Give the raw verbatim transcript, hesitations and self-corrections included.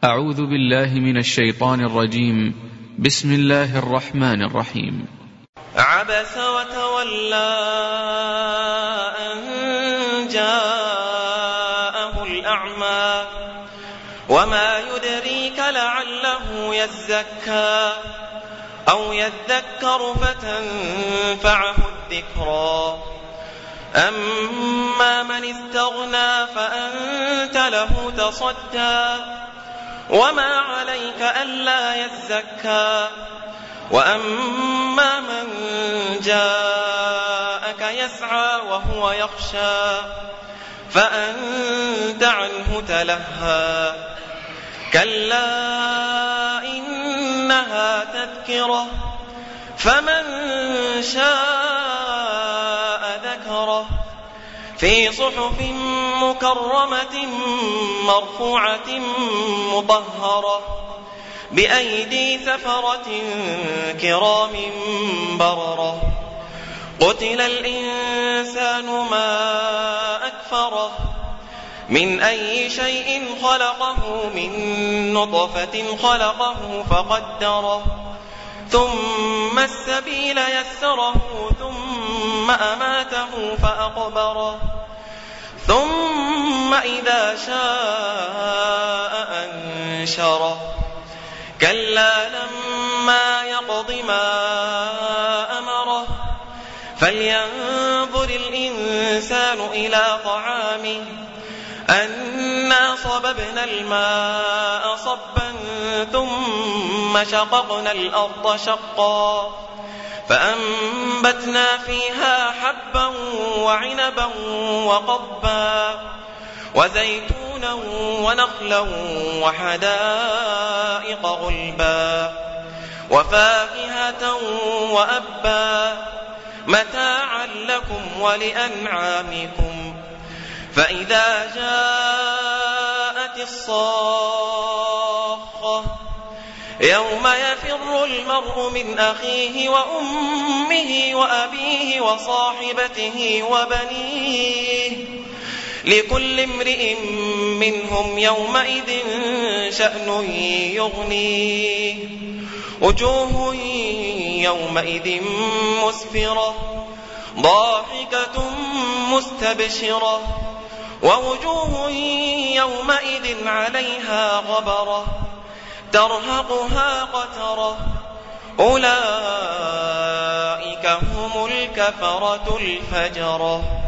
أعوذ بالله من الشيطان الرجيم. بسم الله الرحمن الرحيم. عبس وتولى أن جاءه الأعمى وما يدريك لعله يزكى أو يذكر فتنفعه الذكرى أما من استغنى فأنت له تصدى وما عليك ألا يزكى وأما من جاءك يسعى وهو يخشى فأنت عنه تلهى كلا إنها تذكرة فمن شاء ذكره في صحف مكرمة مرفوعة مطهرة بأيدي سفرة كرام بررة قتل الإنسان ما أكفره من أي شيء خلقه من نطفة خلقه فقدره ثم السبيل يسره ثم أماته فأقبره ثم إذا شاء أنشره كلا لما يقض ما أمره فلينظر الإنسان إلى طعامه أنا صببنا الماء صبا ثم شققنا الأرض شقا فأنبتنا فيها حبا وعنبا وقضبا وزيتونا ونخلا وحدائق غلبا وفاكهة وأبا متاعا لكم ولأنعامكم فإذا جاءت الصاخة يوم يفر المرء من أخيه وأمه وأبيه وصاحبته وبنيه لكل امرئ منهم يومئذ شأن يغنيه وجوه يومئذ مسفرة ضاحكة مستبشرة ووجوه يومئذ عليها غبرة ترهقها قترة أولئك هم الكفرة الفجرة.